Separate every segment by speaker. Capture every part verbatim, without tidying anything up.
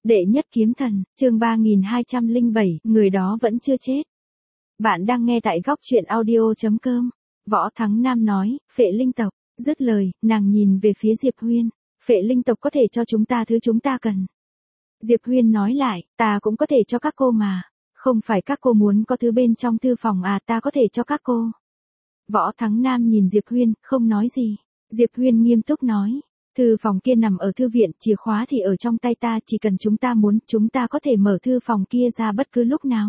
Speaker 1: Đệ nhất kiếm thần, chương ba nghìn hai trăm lẻ bảy, người đó vẫn chưa chết. Bạn đang nghe tại góc truyện audio chấm com. Võ Thắng Nam nói, Phệ Linh tộc. Dứt lời, nàng nhìn về phía Diệp Huyên. Phệ Linh tộc có thể cho chúng ta thứ chúng ta cần. Diệp Huyên nói lại, ta cũng có thể cho các cô mà. Không phải các cô muốn có thứ bên trong thư phòng à, ta có thể cho các cô. Võ Thắng Nam nhìn Diệp Huyên, không nói gì. Diệp Huyên nghiêm túc nói. Thư phòng kia nằm ở thư viện, chìa khóa thì ở trong tay ta, chỉ cần chúng ta muốn, chúng ta có thể mở thư phòng kia ra bất cứ lúc nào.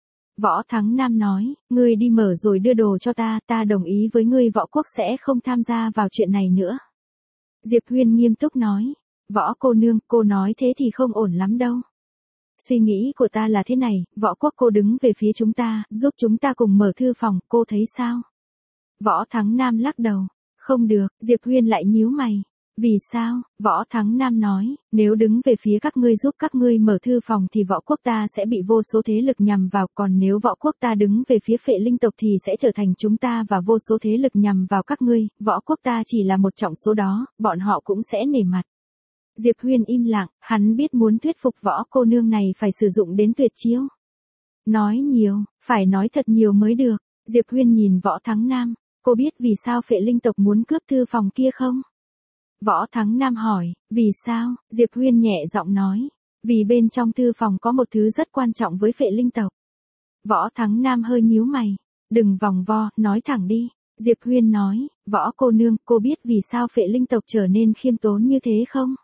Speaker 1: Võ Thắng Nam nói, ngươi đi mở rồi đưa đồ cho ta, ta đồng ý với ngươi, Võ Quốc sẽ không tham gia vào chuyện này nữa. Diệp Huyên nghiêm túc nói, Võ cô nương, cô nói thế thì không ổn lắm đâu. Suy nghĩ của ta là thế này, Võ Quốc cô đứng về phía chúng ta, giúp chúng ta cùng mở thư phòng, cô thấy sao? Võ Thắng Nam lắc đầu, không được, Diệp Huyên lại nhíu mày. Vì sao? Võ Thắng Nam nói, nếu đứng về phía các ngươi giúp các ngươi mở thư phòng thì Võ Quốc ta sẽ bị vô số thế lực nhằm vào, còn nếu Võ Quốc ta đứng về phía Phệ Linh tộc thì sẽ trở thành chúng ta và vô số thế lực nhằm vào các ngươi, Võ Quốc ta chỉ là một trong số đó, bọn họ cũng sẽ nể mặt. Diệp Huyên im lặng, hắn biết muốn thuyết phục Võ cô nương này phải sử dụng đến tuyệt chiêu. Nói nhiều, phải nói thật nhiều mới được. Diệp Huyên nhìn Võ Thắng Nam, cô biết vì sao Phệ Linh tộc muốn cướp thư phòng kia không? Võ Thắng Nam hỏi, vì sao? Diệp Huyên nhẹ giọng nói, vì bên trong thư phòng có một thứ rất quan trọng với Phệ Linh tộc. Võ Thắng Nam hơi nhíu mày, đừng vòng vo, nói thẳng đi. Diệp Huyên nói, Võ cô nương, cô biết vì sao Phệ Linh tộc trở nên khiêm tốn như thế không?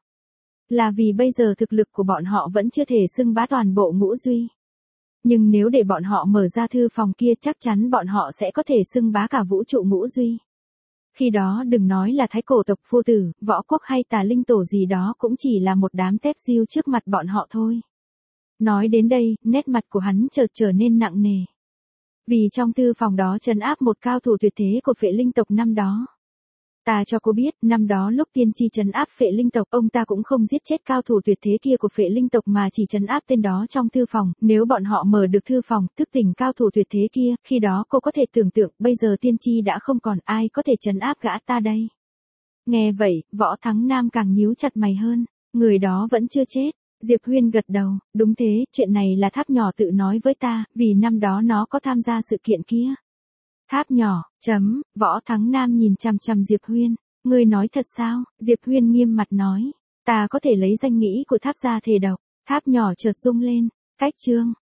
Speaker 1: Là vì bây giờ thực lực của bọn họ vẫn chưa thể xưng bá toàn bộ Ngũ Duy. Nhưng nếu để bọn họ mở ra thư phòng kia chắc chắn bọn họ sẽ có thể xưng bá cả vũ trụ Ngũ Duy. Khi đó đừng nói là Thái cổ tộc phu tử, Võ Quốc hay Tà Linh tổ gì đó cũng chỉ là một đám tép diêu trước mặt bọn họ thôi. Nói đến đây, nét mặt của hắn chợt trở nên nặng nề. Vì trong thư phòng đó trấn áp một cao thủ tuyệt thế của Phệ Linh tộc năm đó. Ta cho cô biết, năm đó lúc tiên tri trấn áp Phệ Linh tộc, ông ta cũng không giết chết cao thủ tuyệt thế kia của Phệ Linh tộc mà chỉ trấn áp tên đó trong thư phòng, nếu bọn họ mở được thư phòng, thức tỉnh cao thủ tuyệt thế kia, khi đó cô có thể tưởng tượng, bây giờ tiên tri đã không còn, ai có thể trấn áp gã ta đây. Nghe vậy, Võ Thắng Nam càng nhíu chặt mày hơn, người đó vẫn chưa chết. Diệp Huyên gật đầu, đúng thế, chuyện này là Tháp Nhỏ tự nói với ta, vì năm đó nó có tham gia sự kiện kia. Tháp Nhỏ, chấm, Võ Thắng Nam nhìn chằm chằm Diệp Huyên, ngươi nói thật sao? Diệp Huyên nghiêm mặt nói, ta có thể lấy danh nghĩ của Tháp ra thề độc. Tháp Nhỏ chợt rung lên, cách chương.